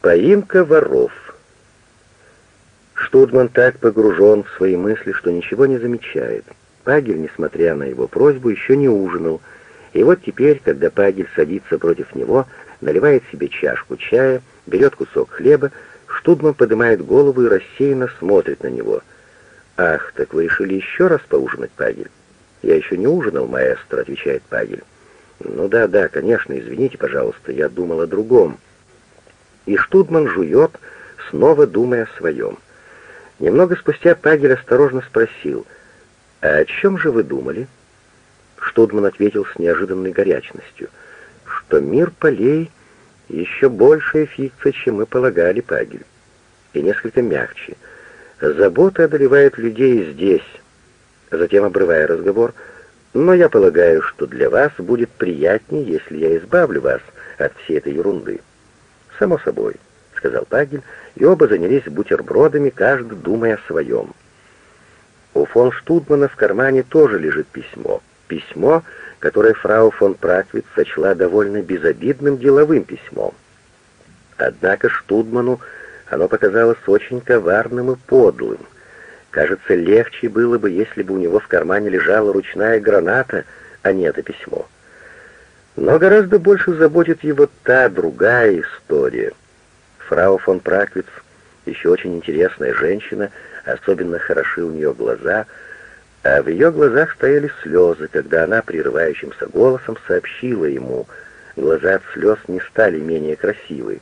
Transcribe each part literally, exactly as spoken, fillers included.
Поимка воров. Штудман так погружен в свои мысли, что ничего не замечает. Пагель, несмотря на его просьбу, еще не ужинал. И вот теперь, когда Пагель садится против него, наливает себе чашку чая, берет кусок хлеба, Штудман поднимает голову и рассеянно смотрит на него. «Ах, так вы решили еще раз поужинать, Пагель?» «Я еще не ужинал, маэстро», — отвечает Пагель. «Ну да, да, конечно, извините, пожалуйста, я думал о другом». И Штудман жует, снова думая о своем. Немного спустя Пагель осторожно спросил: «А о чем же вы думали?» Штудман ответил с неожиданной горячностью, что мир полей еще большая фикция, чем мы полагали, Пагель. И несколько мягче. Забота одолевает людей здесь. Затем, обрывая разговор: «Но я полагаю, что для вас будет приятнее, если я избавлю вас от всей этой ерунды». «Само собой», — сказал Пагель, и оба занялись бутербродами, каждый думая о своем. У фон Штудмана в кармане тоже лежит письмо. Письмо, которое фрау фон Праквиц сочла довольно безобидным деловым письмом. Однако Штудману оно показалось очень коварным и подлым. Кажется, легче было бы, если бы у него в кармане лежала ручная граната, а не это письмо. Но гораздо больше заботит его та другая история. Фрау фон Праквиц еще очень интересная женщина, особенно хороши у нее глаза, а в ее глазах стояли слезы, когда она прерывающимся голосом сообщила ему: глаза от слез не стали менее красивы.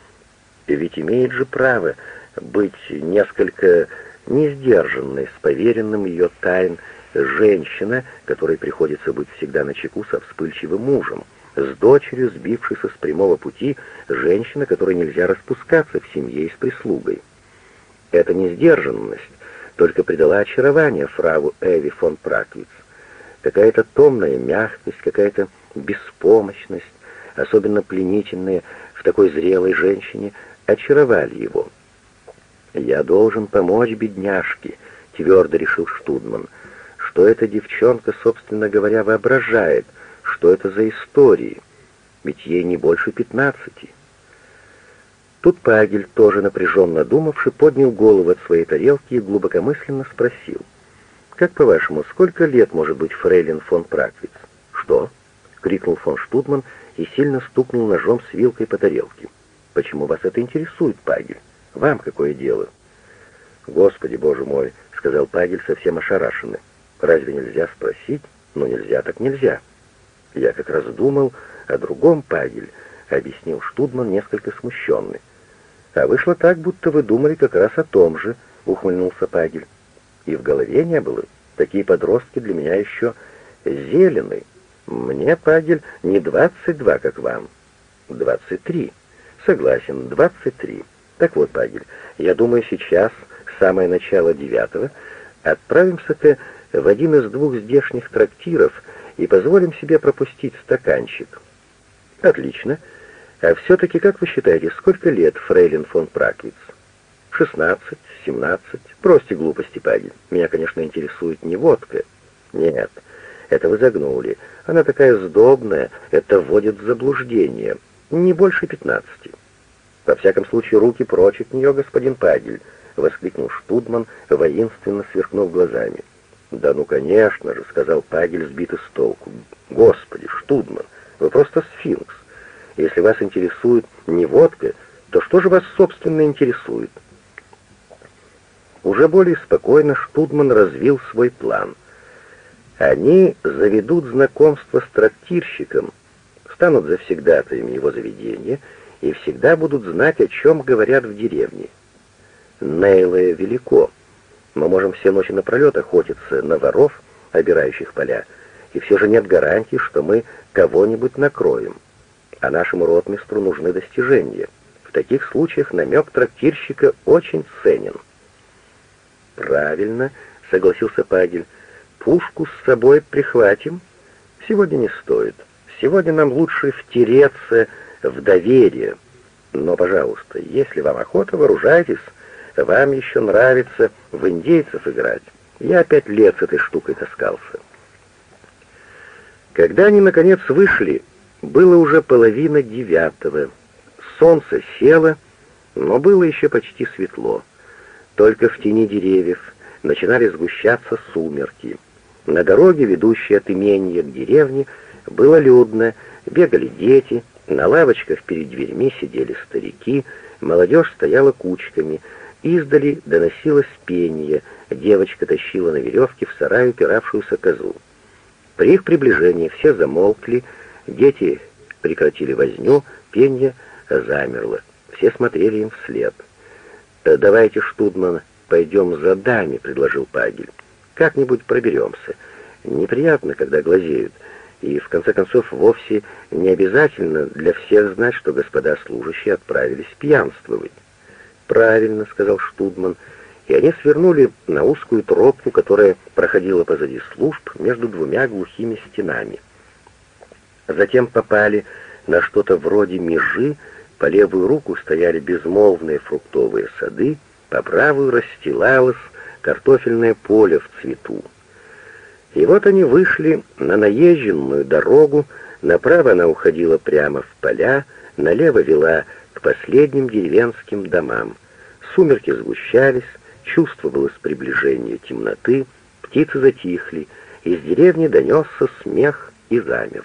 И ведь имеет же право быть несколько несдержанной с поверенным ее тайн женщина, которой приходится быть всегда начеку со вспыльчивым мужем, с дочерью, сбившейся с прямого пути, женщина, которой нельзя распускаться в семье и с прислугой. Эта несдержанность только придала очарование фрау Эви фон Праквиц. Какая-то томная мягкость, какая-то беспомощность, особенно пленительная в такой зрелой женщине, очаровали его. «Я должен помочь бедняжке», — твердо решил Штудман. «Что эта девчонка, собственно говоря, воображает? Что это за истории? Ведь ей не больше пятнадцати». Тут Пагель, тоже напряженно думавший, поднял голову от своей тарелки и глубокомысленно спросил: «Как, по-вашему, сколько лет может быть фрейлин фон Праквиц?» «Что?» — крикнул фон Штудман и сильно стукнул ножом с вилкой по тарелке. «Почему вас это интересует, Пагель? Вам какое дело?» «Господи, боже мой!» — сказал Пагель, совсем ошарашенный. «Разве нельзя спросить? Ну, нельзя так нельзя». «Я как раз думал о другом, Пагель», — объяснил Штудман, несколько смущенный. «А вышло так, будто вы думали как раз о том же», — ухмыльнулся Пагель. «И в голове не было. Такие подростки для меня еще зелены. Мне, Пагель, не двадцать два, как вам. Двадцать три. Согласен, двадцать три. Так вот, Пагель, я думаю, сейчас, самое начало девятого, отправимся-ка в один из двух здешних трактиров и позволим себе пропустить стаканчик». «Отлично. А все-таки, как вы считаете, сколько лет фрейлин фон Праквиц?» «Шестнадцать, семнадцать. Бросьте глупости, Пагель. Меня, конечно, интересует не водка». «Нет, это вы загнули. Она такая сдобная, это вводит в заблуждение. Не больше пятнадцати». «Во всяком случае, руки прочь от нее, господин Пагель», — воскликнул Штудман, воинственно сверкнув глазами. «Да ну, конечно же», — сказал Пагель, сбитый с толку. «Господи, Штудман, вы просто сфинкс. Если вас интересует не водка, то что же вас, собственно, интересует?» Уже более спокойно Штудман развил свой план. Они заведут знакомство с трактирщиком, станут завсегдатаями его заведения и всегда будут знать, о чем говорят в деревне. Нейлое велико. Мы можем все ночи напролет охотиться на воров, обирающих поля, и все же нет гарантии, что мы кого-нибудь накроем. А нашему ротмистру нужны достижения. В таких случаях намек трактирщика очень ценен. «Правильно», — согласился Пагель. «Пушку с собой прихватим? Сегодня не стоит. Сегодня нам лучше втереться в доверие. Но, пожалуйста, если вам охота, вооружайтесь. Вам еще нравится в индейцев играть. Я пять лет с этой штукой таскался». Когда они, наконец, вышли, было уже половина девятого. Солнце село, но было еще почти светло. Только в тени деревьев начинали сгущаться сумерки. На дороге, ведущей от имения к деревне, было людно, бегали дети, на лавочках перед дверьми сидели старики, молодежь стояла кучками, издали доносилось пение, девочка тащила на веревке в сарай упиравшуюся козу. При их приближении все замолкли, дети прекратили возню, пение замерло, все смотрели им вслед. «Давайте, Штудман, пойдем за даме», — предложил Пагель. «Как-нибудь проберемся. Неприятно, когда глазеют, и, в конце концов, вовсе не обязательно для всех знать, что господа служащие отправились пьянствовать». «Правильно», — сказал Штудман, и они свернули на узкую тропку, которая проходила позади служб между двумя глухими стенами. Затем попали на что-то вроде межи, по левую руку стояли безмолвные фруктовые сады, по правую расстилалось картофельное поле в цвету. И вот они вышли на наезженную дорогу, направо она уходила прямо в поля, налево вела к последним деревенским домам. Сумерки сгущались, чувствовалось приближение темноты, птицы затихли, из деревни донесся смех и замер.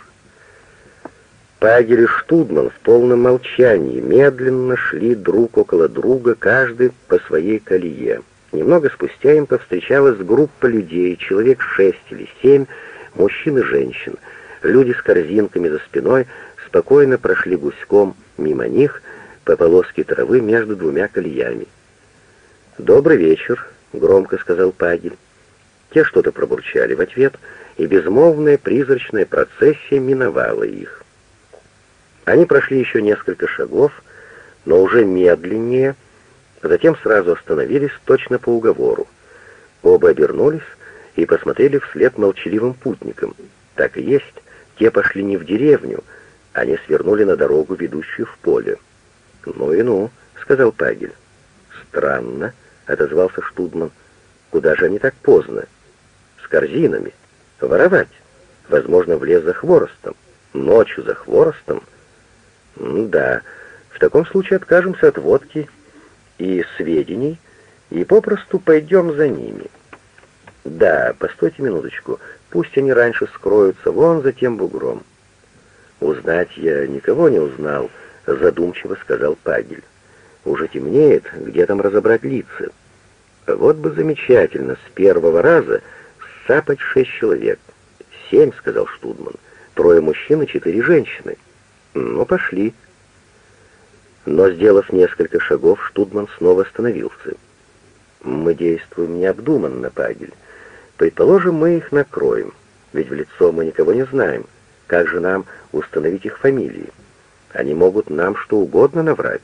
Пагель и Штудман в полном молчании медленно шли друг около друга, каждый по своей колее. Немного спустя им повстречалась группа людей, человек шесть или семь, мужчин и женщин. Люди с корзинками за спиной спокойно прошли гуськом мимо них по полоске травы между двумя колеями. «Добрый вечер», — громко сказал Пагель. Те что-то пробурчали в ответ, и безмолвная призрачная процессия миновала их. Они прошли еще несколько шагов, но уже медленнее, затем сразу остановились точно по уговору. Оба обернулись и посмотрели вслед молчаливым путникам. Так и есть, те пошли не в деревню, они свернули на дорогу, ведущую в поле. «Ну и ну», — сказал Пагель. «Странно», — отозвался Штудман. «Куда же они так поздно?» «С корзинами. Воровать. Возможно, в лес за хворостом. Ночью за хворостом?» «Ну да, в таком случае откажемся от водки и сведений и попросту пойдем за ними». «Да, постойте минуточку, пусть они раньше скроются вон за тем бугром». «Узнать я никого не узнал», — задумчиво сказал Пагель. «Уже темнеет, где там разобрать лица? Вот бы замечательно, с первого раза сцапать шесть человек». «Семь», — сказал Штудман, — «трое мужчин и четыре женщины». «Ну, пошли». Но, сделав несколько шагов, Штудман снова остановился. «Мы действуем необдуманно, Пагель. Предположим, мы их накроем, ведь в лицо мы никого не знаем. Как же нам установить их фамилии? Они могут нам что угодно наврать.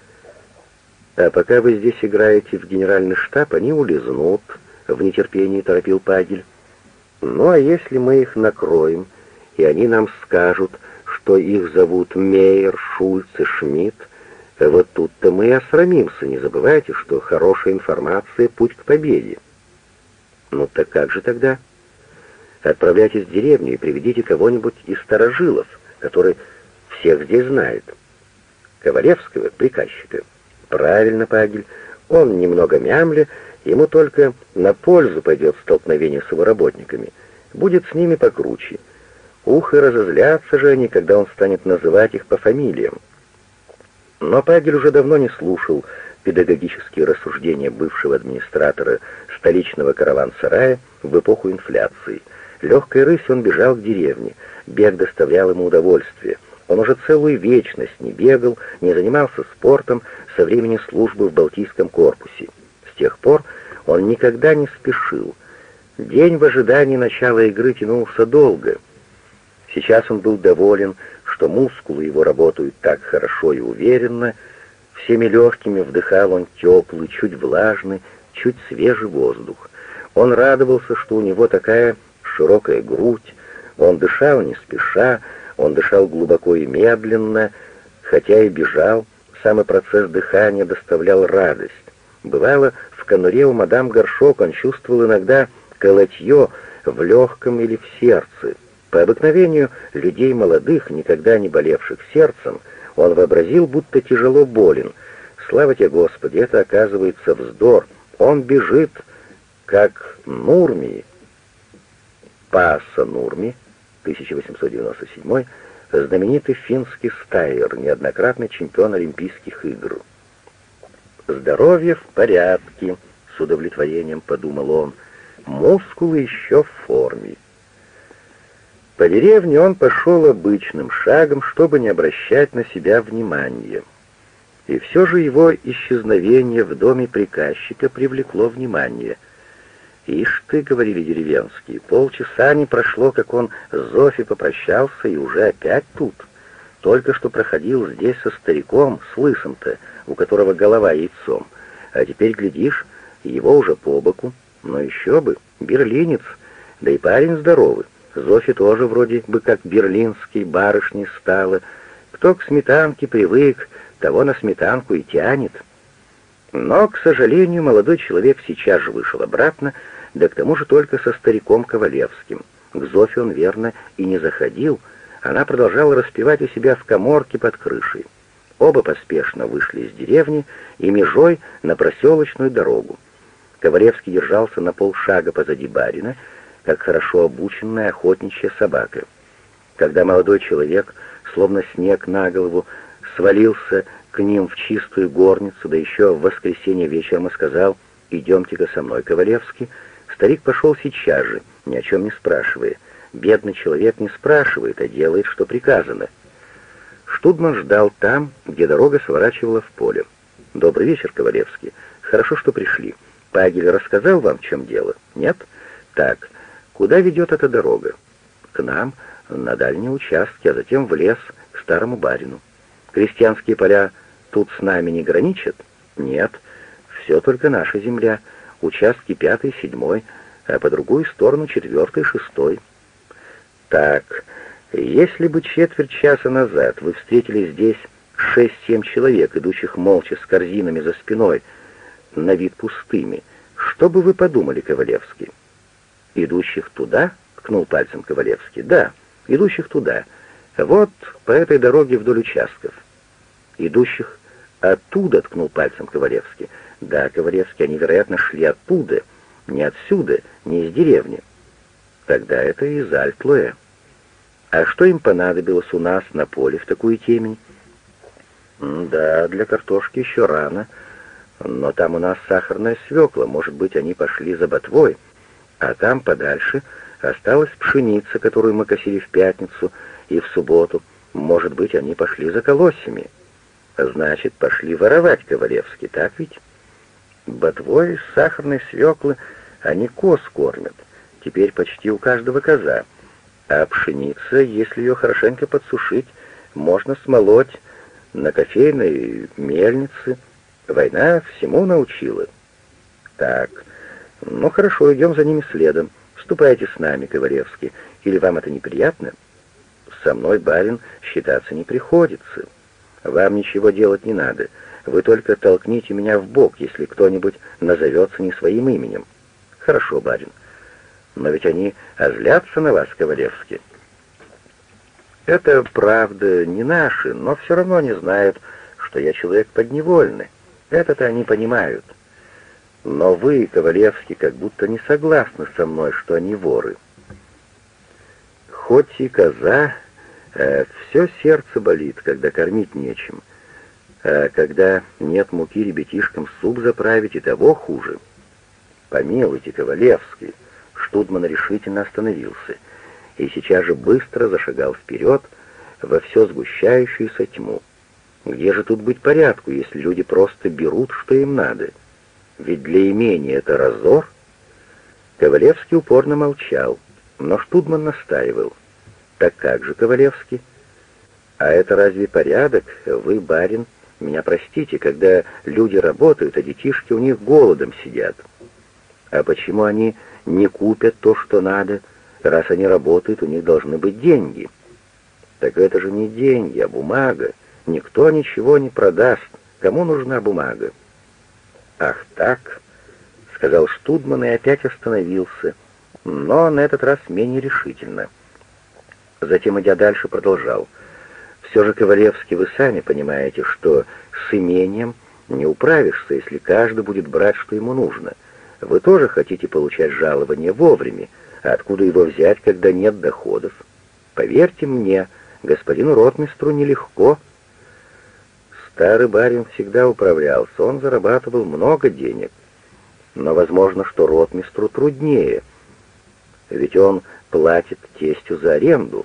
А пока вы здесь играете в генеральный штаб, они улизнут», — в нетерпении торопил Пагель. «Ну, а если мы их накроем, и они нам скажут, что их зовут Мейер, Шульц и Шмидт, вот тут-то мы и осрамимся. Не забывайте, что хорошая информация — путь к победе». «Ну так как же тогда?» «Отправляйтесь в деревню и приведите кого-нибудь из старожилов, который всех здесь знает». «Ковалевского, приказчика». «Правильно, Пагель. Он немного мямля, ему только на пользу пойдет столкновение с его работниками. Будет с ними покруче. Ух, и разозлятся же они, когда он станет называть их по фамилиям». Но Пагель уже давно не слушал педагогические рассуждения бывшего администратора столичного караван-сарая в эпоху инфляции. Легкой рысью он бежал к деревне. Бег доставлял ему удовольствие. Он уже целую вечность не бегал, не занимался спортом со времени службы в Балтийском корпусе. С тех пор он никогда не спешил. День в ожидании начала игры тянулся долго. Сейчас он был доволен, что мускулы его работают так хорошо и уверенно. Всеми легкими вдыхал он теплый, чуть влажный, чуть свежий воздух. Он радовался, что у него такая широкая грудь. Он дышал не спеша, он дышал глубоко и медленно, хотя и бежал. Самый процесс дыхания доставлял радость. Бывало, в конуре у мадам Горшок он чувствовал иногда колотье в легком или в сердце. По обыкновению людей молодых, никогда не болевших сердцем, он вообразил, будто тяжело болен. Слава тебе, Господи, это, оказывается, вздор. Он бежит, как Нурми. Пааса Нурми, тысяча восемьсот девяносто седьмой, знаменитый финский стайер, неоднократный чемпион Олимпийских игр. «Здоровье в порядке», — с удовлетворением подумал он, — «мускулы еще в форме». По деревне он пошел обычным шагом, чтобы не обращать на себя внимания. И все же его исчезновение в доме приказчика привлекло внимание. «Ишь ты», — говорили деревенские, — «полчаса не прошло, как он с Зофи попрощался, и уже опять тут. Только что проходил здесь со стариком, с лысым-то, у которого голова яйцом. А теперь, глядишь, его уже по боку. Но еще бы, берлинец, да и парень здоровый. Зофи тоже вроде бы как берлинский барышней стала. Кто к сметанке привык, того на сметанку и тянет». Но, к сожалению, молодой человек сейчас же вышел обратно, да к тому же только со стариком Ковалевским. К Зофе он, верно, и не заходил. Она продолжала распевать у себя в каморке под крышей. Оба поспешно вышли из деревни и межой на проселочную дорогу. Ковалевский держался на полшага позади барина, как хорошо обученная охотничья собака. Когда молодой человек, словно снег на голову, свалился к ним в чистую горницу, да еще в воскресенье вечером и сказал: «Идемте-ка со мной, Ковалевский», старик пошел сейчас же, ни о чем не спрашивая. Бедный человек не спрашивает, а делает, что приказано. Штудман ждал там, где дорога сворачивала в поле. «Добрый вечер, Ковалевский. Хорошо, что пришли. Пагель рассказал вам, в чем дело? Нет? Так, куда ведет эта дорога?» «К нам, на дальние участки, а затем в лес, к старому барину». «Крестьянские поля тут с нами не граничат?» «Нет, все только наша земля. Участки пятый, седьмой, а по другую сторону четвертый, шестой». «Так, если бы четверть часа назад вы встретили здесь шесть-семь человек, идущих молча с корзинами за спиной, на вид пустыми, что бы вы подумали, Ковалевский?» «Идущих туда?» — ткнул пальцем Ковалевский. «Да, идущих туда. Вот по этой дороге вдоль участков». «Идущих оттуда?» — ткнул пальцем Ковалевский. «Да, Ковалевский, они, вероятно, шли оттуда, не отсюда, не из деревни». «Тогда это из Альтлоя». «А что им понадобилось у нас на поле в такую темень?» «Да, для картошки еще рано, но там у нас сахарная свекла, может быть, они пошли за ботвой, а там подальше осталась пшеница, которую мы косили в пятницу и в субботу, может быть, они пошли за колосьями». «Значит, пошли воровать, Ковалевский, так ведь?» «Ботвой из сахарной свеклы они коз кормят, теперь почти у каждого коза. А пшеница, если ее хорошенько подсушить, можно смолоть на кофейной мельнице. Война всему научила». «Так, ну хорошо, идем за ними следом. Ступайте с нами, Ковалевский, или вам это неприятно?» «Со мной, барин, считаться не приходится. Вам ничего делать не надо. Вы только толкните меня в бок, если кто-нибудь назовется не своим именем». «Хорошо, барин. Но ведь они озлятся на вас, Ковалевский». «Это, правда, не наши, но все равно не знают, что я человек подневольный. Это-то они понимают. Но вы, Ковалевский, как будто не согласны со мной, что они воры». «Хоть и коза, э, все сердце болит, когда кормить нечем. А когда нет муки ребятишкам суп заправить, и того хуже». «Помилуйте, Ковалевский». Штудман решительно остановился и сейчас же быстро зашагал вперед во все сгущающуюся тьму. Где же тут быть порядку, если люди просто берут, что им надо? Ведь для имения это разор. Ковалевский упорно молчал, но Штудман настаивал. «Так как же, Ковалевский? А это разве порядок? Вы, барин, меня простите, когда люди работают, а детишки у них голодом сидят. А почему они не купят то, что надо? Раз они работают, у них должны быть деньги». «Так это же не деньги, а бумага. Никто ничего не продаст. Кому нужна бумага?» «Ах так», — сказал Штудман и опять остановился, но на этот раз менее решительно. Затем, идя дальше, продолжал. «Все же, Ковалевский, вы сами понимаете, что с имением Не управишься, если каждый будет брать, что ему нужно. Вы тоже хотите получать жалование вовремя, а откуда его взять, когда нет доходов? Поверьте мне, господину ротмистру нелегко. Старый барин всегда управлялся, он зарабатывал много денег. Но возможно, что ротмистру труднее, ведь он платит тестю за аренду.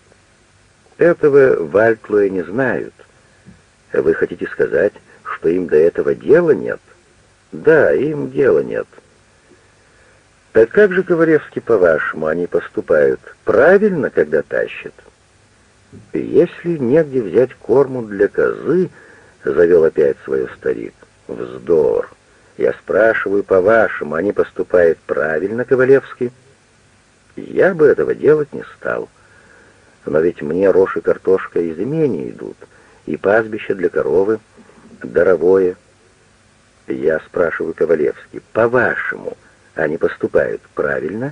Этого в Альтлое не знают. Вы хотите сказать, что им до этого дела нет? Да, им дела нет. Так как же, Ковалевский, по-вашему, они поступают? Правильно, когда тащат? Если негде взять корму для козы, завел опять свое старик. Вздор. Я спрашиваю, по-вашему, они поступают правильно, Ковалевский? Я бы этого делать не стал. Но ведь мне рожь и картошка из имения идут, и пастбище для коровы, даровое. Я спрашиваю, Ковалевский, по-вашему, они поступают правильно?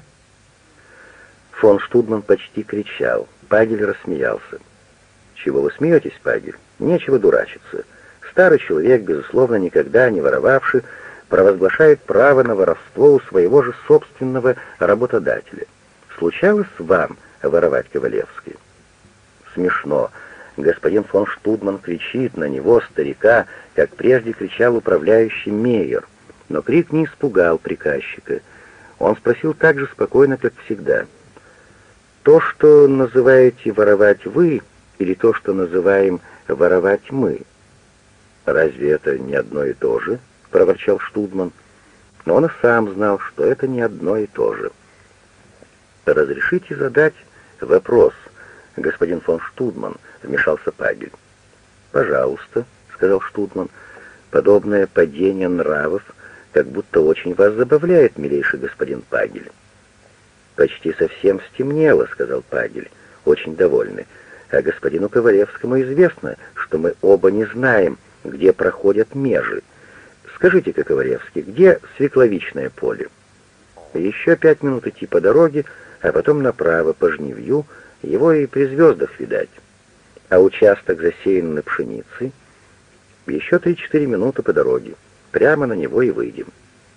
Фон Штудман почти кричал. Пагель рассмеялся. «Чего вы смеетесь, Пагель? Нечего дурачиться. Старый человек, безусловно, никогда не воровавший, провозглашает право на воровство у своего же собственного работодателя. Случалось вам воровать, Ковалевский?» Смешно. Господин фон Штудман кричит на него, старика, как прежде кричал управляющий Мейер. Но крик не испугал приказчика. Он спросил так же спокойно, как всегда. «То, что называете воровать вы, или то, что называем воровать мы?» «Разве это не одно и то же?» — проворчал Штудман. Но он и сам знал, что это не одно и то же. «Разрешите задать вопрос, господин фон Штудман?» — вмешался Пагель. «Пожалуйста», — сказал Штудман. «Подобное падение нравов как будто очень вас забавляет, милейший господин Пагель». «Почти совсем стемнело», — сказал Пагель, очень довольный. «А господину Ковалевскому известно, что мы оба не знаем, где проходят межи. Скажите-ка, Ковалевский, где свекловичное поле?» «Еще пять минут идти по дороге, а потом направо по жнивью, его и при звездах видать. А участок, засеянный пшеницей, еще три-четыре минуты по дороге. Прямо на него и выйдем».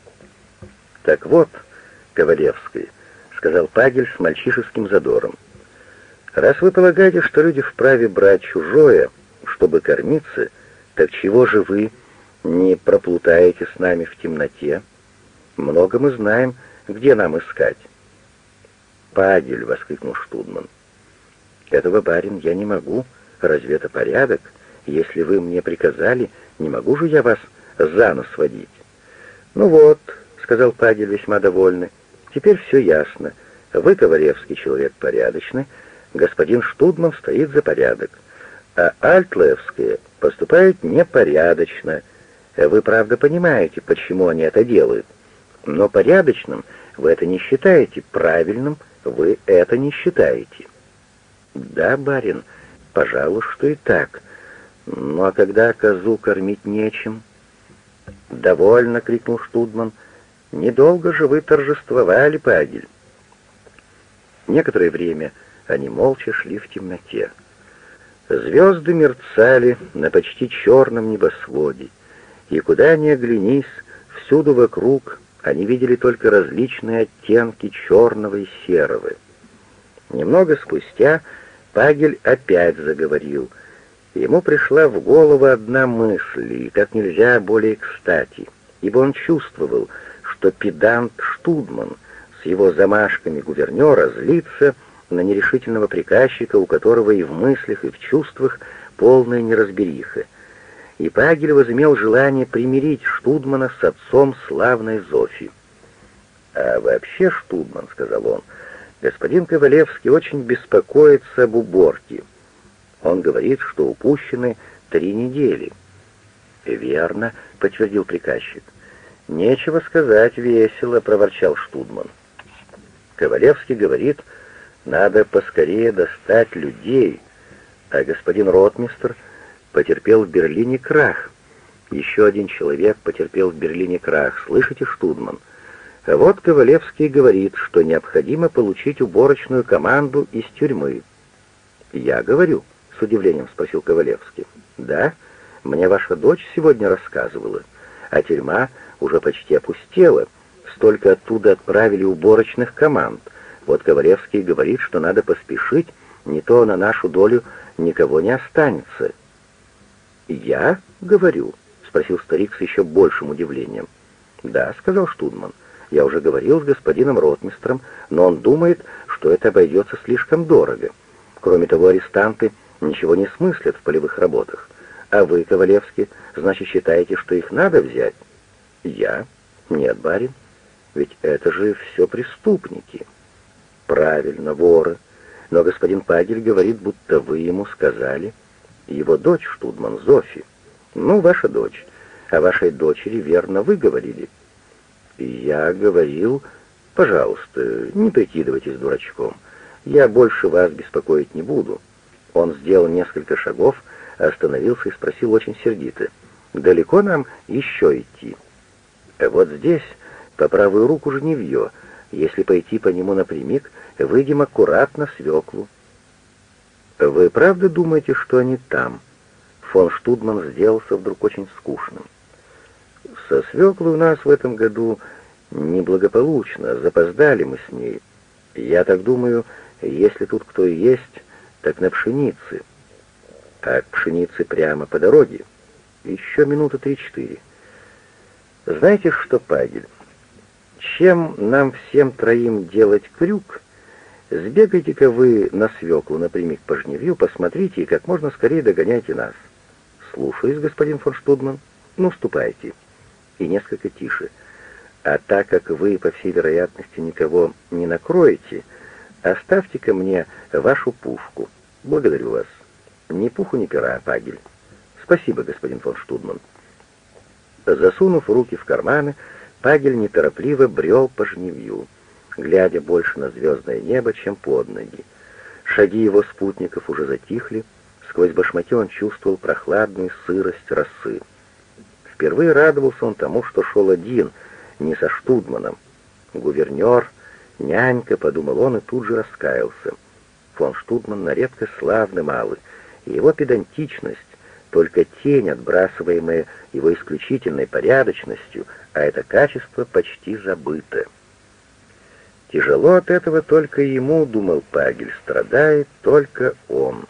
«Так вот, Ковалевский», — сказал Пагель с мальчишеским задором, «раз вы полагаете, что люди вправе брать чужое, чтобы кормиться, так чего же вы не проплутаете с нами в темноте? Много мы знаем, где нам искать». «Пагель», — воскликнул Штудман, — «этого, барин, я не могу. Разве это порядок? Если вы мне приказали, не могу же я вас за нос водить». «Ну вот», — сказал Пагель, весьма довольный, — «теперь все ясно. Вы, Ковалевский, человек порядочный, господин Штудман стоит за порядок, а Альтлеевские поступают непорядочно. Вы, правда, понимаете, почему они это делают, но порядочным вы это не считаете, правильным вы это не считаете». «Да, барин, пожалуй, что и так. Ну а когда козу кормить нечем?» «Довольно!» — крикнул Штудман. «Недолго же вы торжествовали, Пагель». Некоторое время они молча шли в темноте. Звезды мерцали на почти черном небосводе, и куда ни оглянись, всюду вокруг они видели только различные оттенки черного и серого. Немного спустя Пагель опять заговорил. Ему пришла в голову одна мысль, и как нельзя более кстати, ибо он чувствовал, что педант Штудман с его замашками гувернера злится на нерешительного приказчика, у которого и в мыслях, и в чувствах полная неразбериха. И Пагель возымел желание примирить Штудмана с отцом славной Зофи. «А вообще, Штудман, — сказал он, — господин Ковалевский очень беспокоится об уборке. Он говорит, что упущены три недели». «Верно», — подтвердил приказчик. «Нечего сказать, весело», — проворчал Штудман. «Ковалевский говорит, надо поскорее достать людей, а господин ротмистр потерпел в Берлине крах. Еще один человек потерпел в Берлине крах. Слышите, Штудман? А вот Ковалевский говорит, что необходимо получить уборочную команду из тюрьмы». «Я говорю?» — с удивлением спросил Ковалевский. «Да? Мне ваша дочь сегодня рассказывала, а тюрьма уже почти опустела. Столько оттуда отправили уборочных команд. Вот Ковалевский говорит, что надо поспешить, не то на нашу долю никого не останется». «Я говорю?» — спросил старик с еще большим удивлением. «Да», — сказал Штудман. «Я уже говорил с господином ротмистром, но он думает, что это обойдется слишком дорого. Кроме того, арестанты ничего не смыслят в полевых работах. А вы, Ковалевский, значит, считаете, что их надо взять?» «Я? Нет, барин. Ведь это же все преступники». «Правильно, воры. Но господин Пагель говорит, будто вы ему сказали. Его дочь, Штудман, Зофи. Ну, ваша дочь. О вашей дочери, верно, вы говорили». «Я говорил... Пожалуйста, не прикидывайтесь дурачком. Я больше вас беспокоить не буду». Он сделал несколько шагов, остановился и спросил очень сердито: «Далеко нам еще идти?» «Вот здесь, по правую руку жневье. Если пойти по нему напрямик, выйдем аккуратно в свеклу». «Вы правда думаете, что они там?» Фон Штудман сделался вдруг очень скучным. «Со свеклой у нас в этом году неблагополучно, запоздали мы с ней. Я так думаю, если тут кто и есть, так на пшенице. А к пшенице прямо по дороге. Еще минуты три-четыре. Знаете что, Пагель, чем нам всем троим делать крюк, сбегайте-ка вы на свеклу напрямик по жневью, посмотрите и как можно скорее догоняйте нас». «Слушаюсь, господин фон Штудман. Ну, ступайте». И несколько тише: «А так как вы, по всей вероятности, никого не накроете, оставьте-ка мне вашу пушку. Благодарю вас. Ни пуху, ни пера, Пагель». «Спасибо, господин фон Штудман». Засунув руки в карманы, Пагель неторопливо брел по жневью, глядя больше на звездное небо, чем под ноги. Шаги его спутников уже затихли, сквозь башмаки он чувствовал прохладную сырость росы. Впервые радовался он тому, что шел один, не со Штудманом. «Гувернер, нянька», — подумал он и тут же раскаялся. Фон Штудман на редкость славный малый, и его педантичность — только тень, отбрасываемая его исключительной порядочностью, а это качество почти забыто. Тяжело от этого только ему, думал Пагель, страдает только он.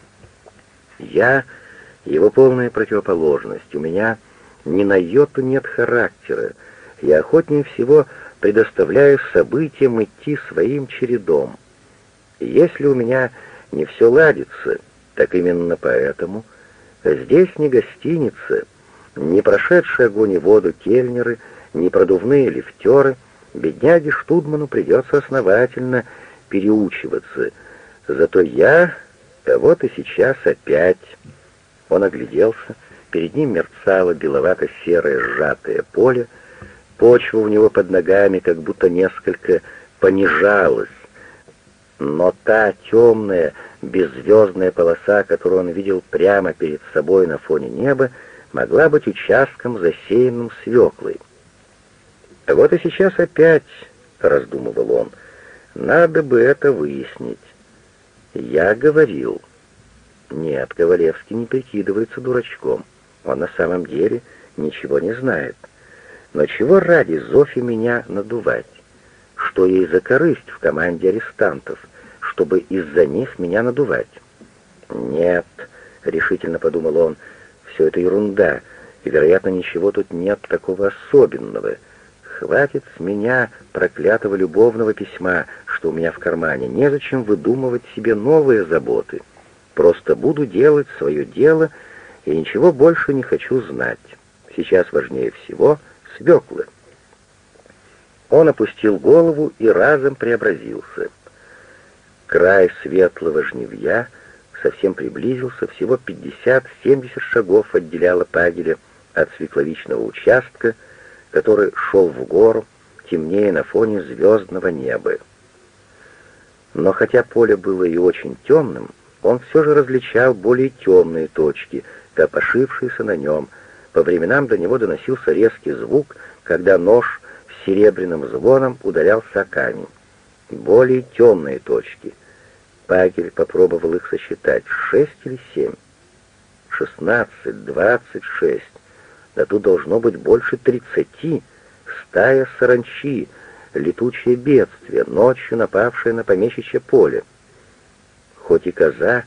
Я — его полная противоположность, у меня ни на йоту нет характера, я охотнее всего предоставляю событиям идти своим чередом. И если у меня не все ладится, так именно поэтому здесь не гостиница, не прошедшие огонь и воду кельнеры, не продувные лифтеры, бедняге Штудману придется основательно переучиваться. Зато я, а вот и сейчас опять. Он огляделся, перед ним мерцало беловато-серое сжатое поле, почва у него под ногами как будто несколько понижалась, но та темная, беззвездная полоса, которую он видел прямо перед собой на фоне неба, могла быть участком, засеянным свеклой. «Вот и сейчас опять», — раздумывал он, — «надо бы это выяснить». «Я говорил». Нет, Ковалевский не прикидывается дурачком. Он на самом деле ничего не знает. Но чего ради Зофи меня надувать? Что ей за корысть в команде арестантов, чтобы из-за них меня надувать? «Нет», — решительно подумал он, — «все это ерунда, и, вероятно, ничего тут нет такого особенного. Хватит с меня проклятого любовного письма, что у меня в кармане. Незачем выдумывать себе новые заботы. Просто буду делать свое дело, и ничего больше не хочу знать. Сейчас важнее всего свеклы». Он опустил голову и разом преобразился. Край светлого жневья совсем приблизился, всего пятьдесят-семьдесят шагов отделяло Пагеля от свекловичного участка, который шел в гору, темнее на фоне звездного неба. Но хотя поле было и очень темным, он все же различал более темные точки, копошившиеся на нем. По временам до него доносился резкий звук, когда нож с серебряным звоном ударялся о камень. Более темные точки. Пагель попробовал их сосчитать. Шесть или семь. шестнадцать, двадцать шесть. Да тут должно быть больше тридцати. Стая саранчи, летучее бедствие, ночью напавшее на помещичье поле. Хоть и коза,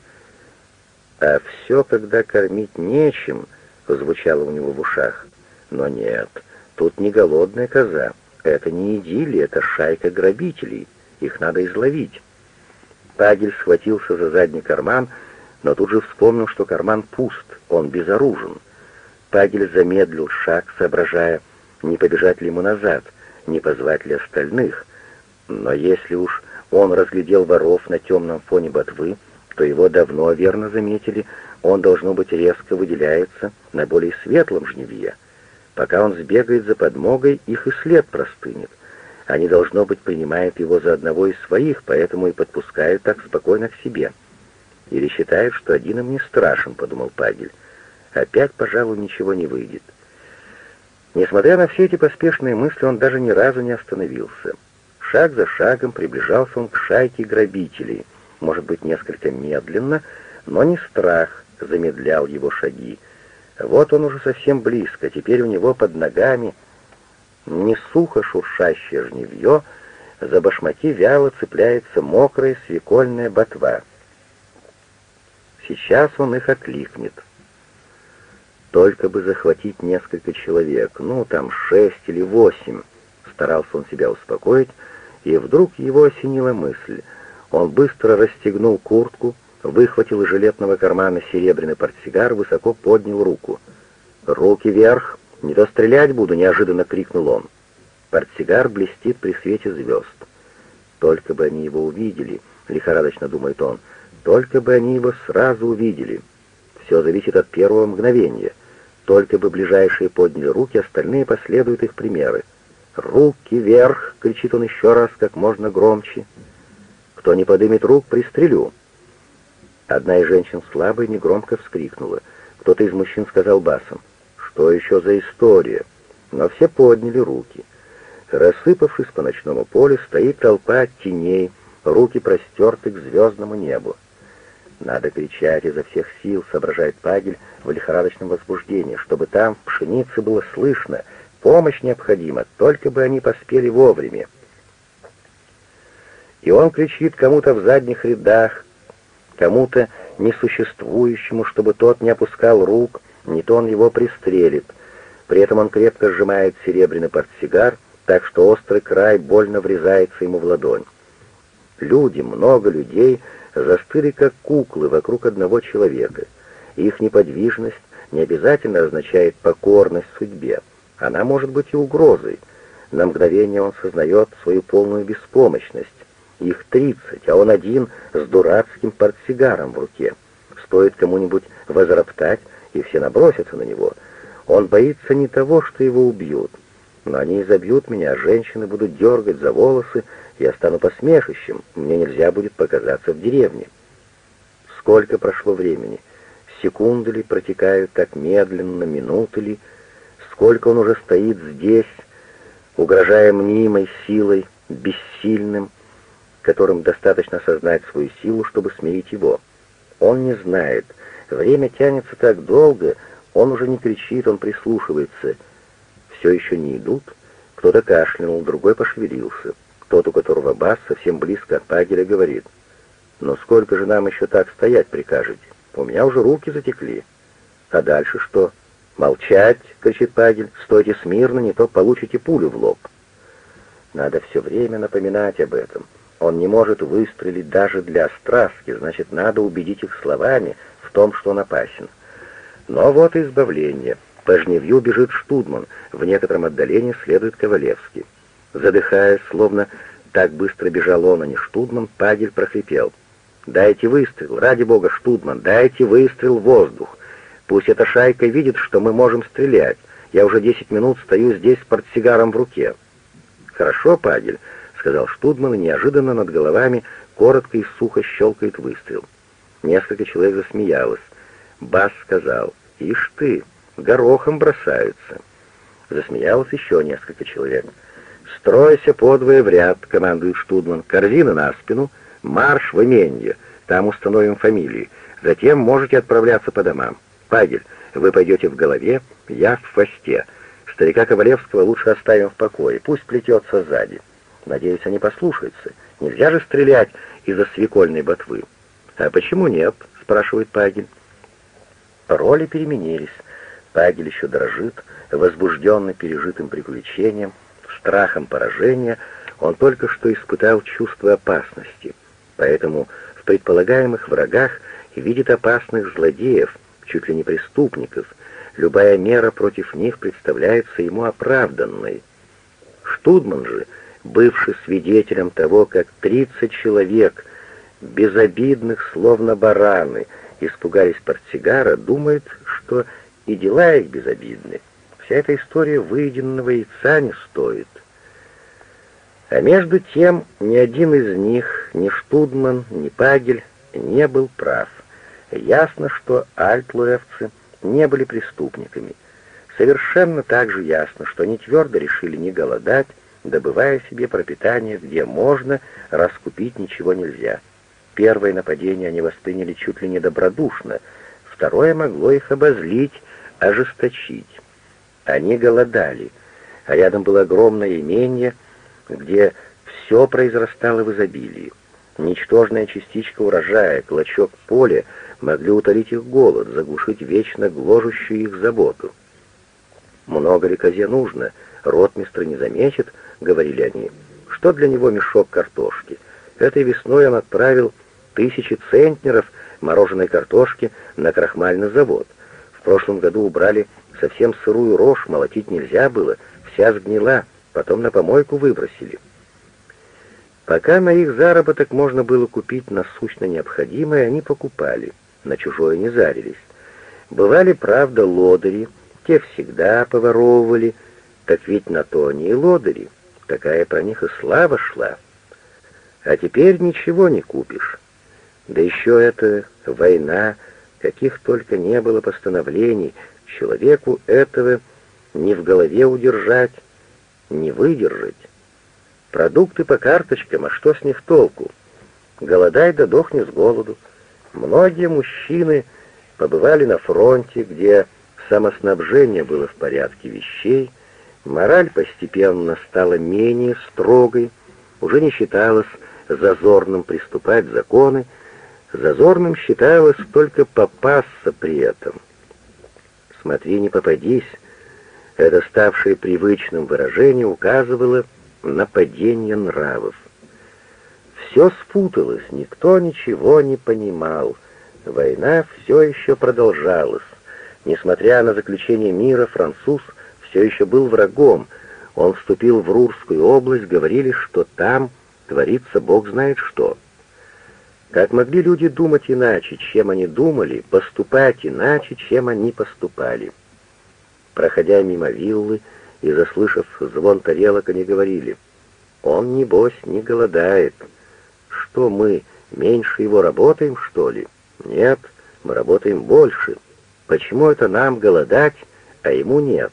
а все, когда кормить нечем, звучало у него в ушах. Но нет, тут не голодная коза, это не идиллия, это шайка грабителей, их надо изловить. Пагель схватился за задний карман, но тут же вспомнил, что карман пуст, он безоружен. Пагель замедлил шаг, соображая, не побежать ли ему назад, не позвать ли остальных. Но если уж он разглядел воров на темном фоне ботвы, то его давно верно заметили, он, должно быть, резко выделяется на более светлом жнивье. Пока он сбегает за подмогой, их и след простынет. Они, должно быть, принимают его за одного из своих, поэтому и подпускают так спокойно к себе. Или считают, что один им не страшен, подумал Пагель. Опять, пожалуй, ничего не выйдет. Несмотря на все эти поспешные мысли, он даже ни разу не остановился. Шаг за шагом приближался он к шайке грабителей. Может быть, несколько медленно, но не страх замедлял его шаги. Вот он уже совсем близко, теперь у него под ногами не сухо шуршащее жнивье, за башмаки вяло цепляется мокрая свекольная ботва. Сейчас он их окликнет. Только бы захватить несколько человек, ну, там шесть или восемь. Старался он себя успокоить, и вдруг его осенила мысль. Он быстро расстегнул куртку, выхватил из жилетного кармана серебряный портсигар, высоко поднял руку. «Руки вверх! Не то стрелять буду!» — неожиданно крикнул он. Портсигар блестит при свете звезд. «Только бы они его увидели!» — лихорадочно думает он. «Только бы они его сразу увидели!» Все зависит от первого мгновения. Только бы ближайшие подняли руки, остальные последуют их примеры. «Руки вверх!» — кричит он еще раз, как можно громче. «Кто не подымет рук, пристрелю!» Одна из женщин слабо и негромко вскрикнула. Кто-то из мужчин сказал басом: «Что еще за история?» Но все подняли руки. Рассыпавшись по ночному полю, стоит толпа теней, руки простерты к звездному небу. «Надо кричать изо всех сил», — соображает Пагель в лихорадочном возбуждении, «чтобы там в пшенице было слышно. Помощь необходима, только бы они поспели вовремя». И он кричит кому-то в задних рядах, кому-то несуществующему, чтобы тот не опускал рук, не то он его пристрелит. При этом он крепко сжимает серебряный портсигар, так что острый край больно врезается ему в ладонь. Люди, много людей, застыли как куклы вокруг одного человека. Их неподвижность не обязательно означает покорность судьбе. Она может быть и угрозой. На мгновение он сознает свою полную беспомощность. Их тридцать, а он один с дурацким портсигаром в руке. Стоит кому-нибудь возроптать, и все набросятся на него. Он боится не того, что его убьют. Но они изобьют меня, а женщины будут дергать за волосы, я стану посмешищем, мне нельзя будет показаться в деревне. Сколько прошло времени? Секунды ли протекают так медленно, минуты ли? Сколько он уже стоит здесь, угрожая мнимой силой, бессильным, которым достаточно осознать свою силу, чтобы смирить его. Он не знает. Время тянется так долго, он уже не кричит, он прислушивается. Все еще не идут. Кто-то кашлянул, другой пошевелился. Тот, у которого бас совсем близко от Пагеля, говорит: «Но сколько же нам еще так стоять прикажете? У меня уже руки затекли». «А дальше что?» «Молчать!» — кричит Пагель. «Стойте смирно, не то получите пулю в лоб». Надо все время напоминать об этом. Он не может выстрелить даже для острастки, значит, надо убедить их словами в том, что он опасен. Но вот и избавление. По жневью бежит Штудман, в некотором отдалении следует Ковалевский. Задыхаясь, словно так быстро бежал он, а не Штудман, Пагель прохрипел: «Дайте выстрел, ради бога, Штудман, дайте выстрел в воздух. Пусть эта шайка видит, что мы можем стрелять. Я уже десять минут стою здесь с портсигаром в руке». «Хорошо, Пагель», — сказал Штудман, и неожиданно над головами коротко и сухо щелкает выстрел. Несколько человек засмеялось. Бас сказал: «Ишь ты, горохом бросаются». Засмеялось еще несколько человек. «Стройся подвое в ряд», — командует Штудман. «Корзины на спину, марш в именье, там установим фамилии. Затем можете отправляться по домам. Пагель, вы пойдете в голове, я в хвосте. Старика Ковалевского лучше оставим в покое, пусть плетется сзади. Надеюсь, они послушаются. Нельзя же стрелять из-за свекольной ботвы». «А почему нет?» — спрашивает Пагель. Роли переменились. Пагель еще дрожит, возбужденный пережитым приключением, страхом поражения. Он только что испытал чувство опасности, поэтому в предполагаемых врагах видит опасных злодеев, чуть ли не преступников. Любая мера против них представляется ему оправданной. Штудман же, бывший свидетелем того, как тридцать человек, безобидных, словно бараны, испугались портсигара, думает, что и дела их безобидны. Вся эта история выеденного яйца не стоит. А между тем ни один из них, ни Штудман, ни Пагель, не был прав. Ясно, что альтлуевцы не были преступниками. Совершенно так же ясно, что они твердо решили не голодать, добывая себе пропитание где можно, раз купить ничего нельзя. Первое нападение они восприняли чуть ли не добродушно, второе могло их обозлить, ожесточить. Они голодали, а рядом было огромное имение, где все произрастало в изобилии. Ничтожная частичка урожая, клочок поля могли утолить их голод, заглушить вечно гложущую их заботу. «Много ли козе нужно? Ротмистр не заметит», — говорили они. «Что для него мешок картошки? Этой весной он отправил тысячи центнеров мороженой картошки на крахмальный завод. В прошлом году убрали совсем сырую рожь, молотить нельзя было, вся сгнила, потом на помойку выбросили». Пока на их заработок можно было купить насущно необходимое, они покупали, на чужое не зарились. Бывали, правда, лодыри, те всегда поворовывали, так ведь на то они и лодыри, такая про них и слава шла. А теперь ничего не купишь. Да еще это война, каких только не было постановлений, человеку этого ни в голове удержать, не выдержать. Продукты по карточкам, а что с них толку? Голодай да дохни с голоду. Многие мужчины побывали на фронте, где самоснабжение было в порядке вещей, мораль постепенно стала менее строгой, уже не считалось зазорным приступать законы, зазорным считалось только попасться при этом. «Смотри, не попадись», это ставшее привычным выражение указывало на падение нравов. Все спуталось, никто ничего не понимал. Война все еще продолжалась. Несмотря на заключение мира, француз все еще был врагом. Он вступил в Рурскую область, говорили, что там творится бог знает что. Как могли люди думать иначе, чем они думали, поступать иначе, чем они поступали? Проходя мимо виллы и заслышав звон тарелок, они говорили: «Он, небось, не голодает. Что мы, меньше его работаем, что ли? Нет, мы работаем больше. Почему это нам голодать, а ему нет?»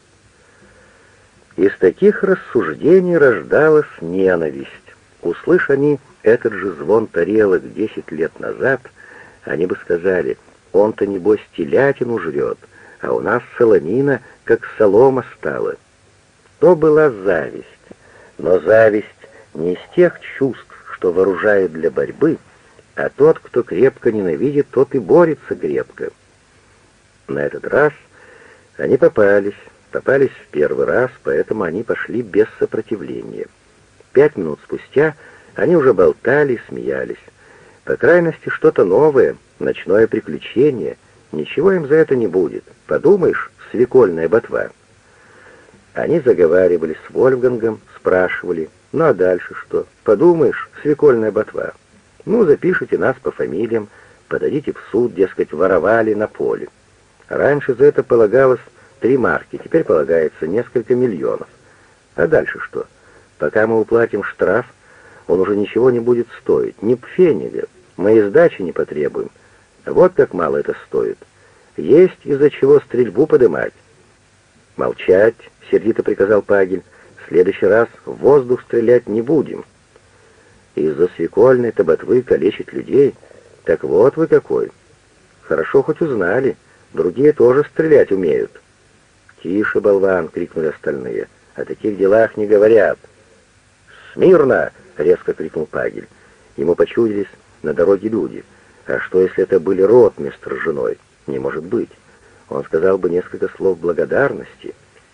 Из таких рассуждений рождалась ненависть. Услышь они этот же звон тарелок десять лет назад, они бы сказали: «Он-то, небось, телятину жрет, а у нас солонина, как солома стала». То была зависть, но зависть не из тех чувств, что вооружают для борьбы, а тот, кто крепко ненавидит, тот и борется крепко. На этот раз они попались, попались в первый раз, поэтому они пошли без сопротивления. Пять минут спустя они уже болтали и смеялись. По крайности, что-то новое, ночное приключение. Ничего им за это не будет. Подумаешь, свекольная ботва. Они заговаривали с Вольфгангом, спрашивали: «Ну а дальше что? Подумаешь, свекольная ботва. Ну, запишите нас по фамилиям, подадите в суд, дескать, воровали на поле. Раньше за это полагалось три марки, теперь полагается несколько миллионов. А дальше что? Пока мы уплатим штраф, он уже ничего не будет стоить, ни пфенига, мы и сдачи не потребуем. Вот как мало это стоит. Есть из-за чего стрельбу подымать». «Молчать», — сердито приказал Пагель, — «в следующий раз в воздух стрелять не будем». «Из-за свекольной-то ботвы калечить людей? Так вот вы какой. Хорошо хоть узнали. Другие тоже стрелять умеют». «Тише, болван!» — крикнули остальные. «О таких делах не говорят». «Смирно!» — резко крикнул Пагель. Ему почудились на дороге люди. А что, если это были ротмистр с женой? Не может быть. Он сказал бы несколько слов благодарности.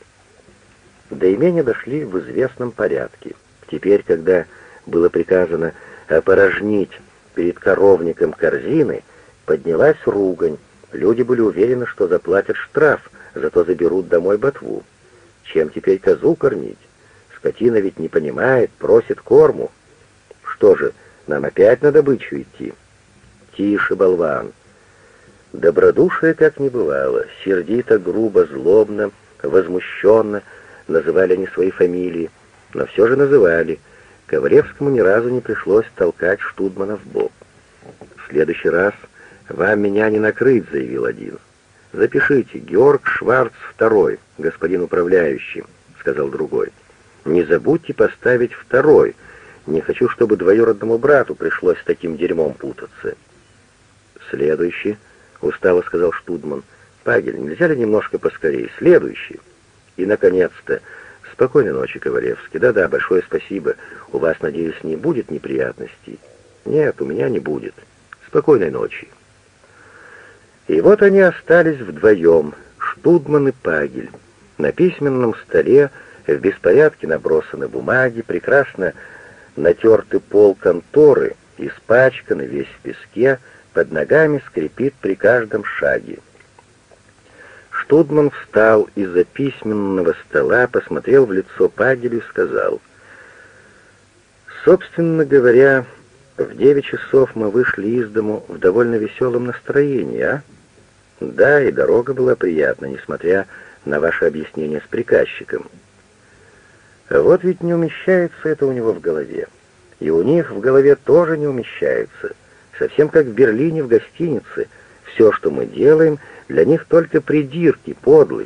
До имения дошли в известном порядке. Теперь, когда было приказано опорожнить перед коровником корзины, поднялась ругань. Люди были уверены, что заплатят штраф, зато заберут домой ботву. Чем теперь козу кормить? Скотина ведь не понимает, просит корму. Что же, нам опять на добычу идти? Тише, болван. Добродушие как не бывало, сердито, грубо, злобно, возмущенно называли они свои фамилии, но все же называли. Ковалевскому ни разу не пришлось толкать Штудмана в бок. «В следующий раз вам меня не накрыть», — заявил один. «Запишите, Георг Шварц второй, господин управляющий», — сказал другой. «Не забудьте поставить второй. Не хочу, чтобы двоюродному брату пришлось с таким дерьмом путаться». «Следующий», — устало сказал Штудман. «Пагель, нельзя ли немножко поскорее? Следующий». «И, наконец-то, спокойной ночи, Ковалевский. Да-да, большое спасибо. У вас, надеюсь, не будет неприятностей?» «Нет, у меня не будет. Спокойной ночи». И вот они остались вдвоем, Штудман и Пагель. На письменном столе в беспорядке набросаны бумаги, прекрасно натертый пол конторы, испачканный весь в песке, под ногами скрипит при каждом шаге. Штудман встал из-за письменного стола, посмотрел в лицо Пагелю и сказал: «Собственно говоря, в девять часов мы вышли из дому в довольно веселом настроении, а? Да, и дорога была приятна, несмотря на ваше объяснение с приказчиком. Вот ведь не умещается это у него в голове. И у них в голове тоже не умещается. Совсем как в Берлине в гостинице. Все, что мы делаем, для них только придирки, подлость.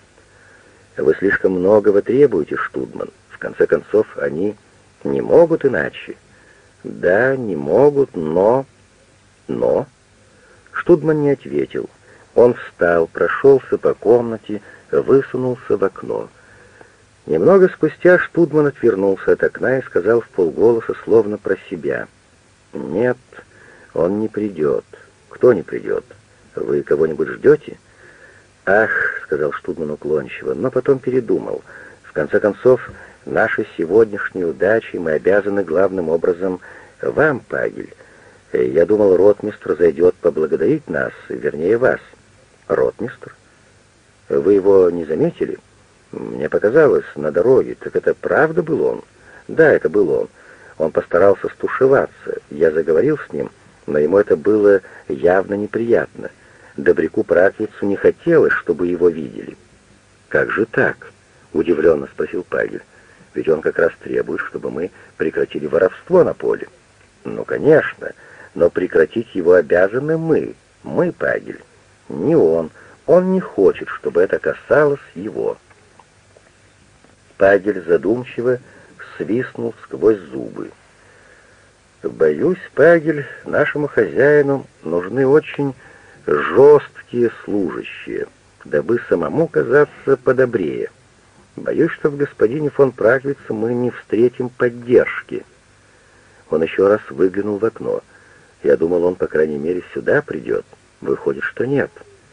Вы слишком многого требуете, Штудман. В конце концов, они не могут иначе. Да, не могут, но... Но... Штудман не ответил. Он встал, прошелся по комнате, высунулся в окно. Немного спустя Штудман отвернулся от окна и сказал вполголоса, словно про себя: «Нет, он не придет. Кто не придет? Вы кого-нибудь ждете?» «Ах», — сказал Штудман уклончиво, но потом передумал. «В конце концов, нашей сегодняшней удачей мы обязаны главным образом вам, Пагель. Я думал, ротмистр зайдет поблагодарить нас, вернее вас». «Ротмистр? Вы его не заметили?» «Мне показалось, на дороге. Так это правда был он?» «Да, это был он. Он постарался стушеваться. Я заговорил с ним, но ему это было явно неприятно. Добряку Праквицу не хотелось, чтобы его видели». «Как же так?» — удивленно спросил Пагель. «Ведь он как раз требует, чтобы мы прекратили воровство на поле». «Ну, конечно, но прекратить его обязаны мы. Мы, Пагель. Не он. Он не хочет, чтобы это касалось его». Пагель задумчиво свистнул сквозь зубы. «Боюсь, Пагель, нашему хозяину нужны очень жесткие служащие, дабы самому казаться подобрее. Боюсь, что в господине фон Праквице мы не встретим поддержки». Он еще раз выглянул в окно. «Я думал, он, по крайней мере, сюда придет. Выходит, что нет.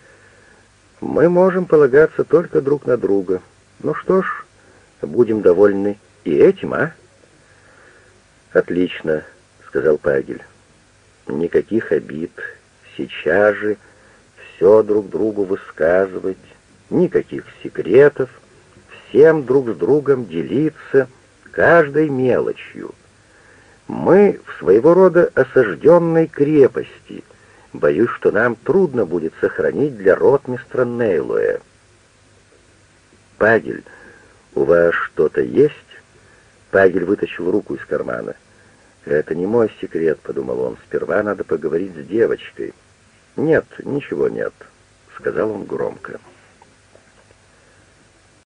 Мы можем полагаться только друг на друга. Ну что ж, будем довольны и этим, а?» «Отлично», — сказал Пагель. «Никаких обид. Сейчас же все друг другу высказывать. Никаких секретов. Всем друг с другом делиться каждой мелочью. Мы в своего рода осажденной крепости. Боюсь, что нам трудно будет сохранить для ротмистра Нейлуэ». «Пагель, у вас что-то есть?» Пагель вытащил руку из кармана. «Это не мой секрет», — подумал он. «Сперва надо поговорить с девочкой». «Нет, ничего нет», — сказал он громко.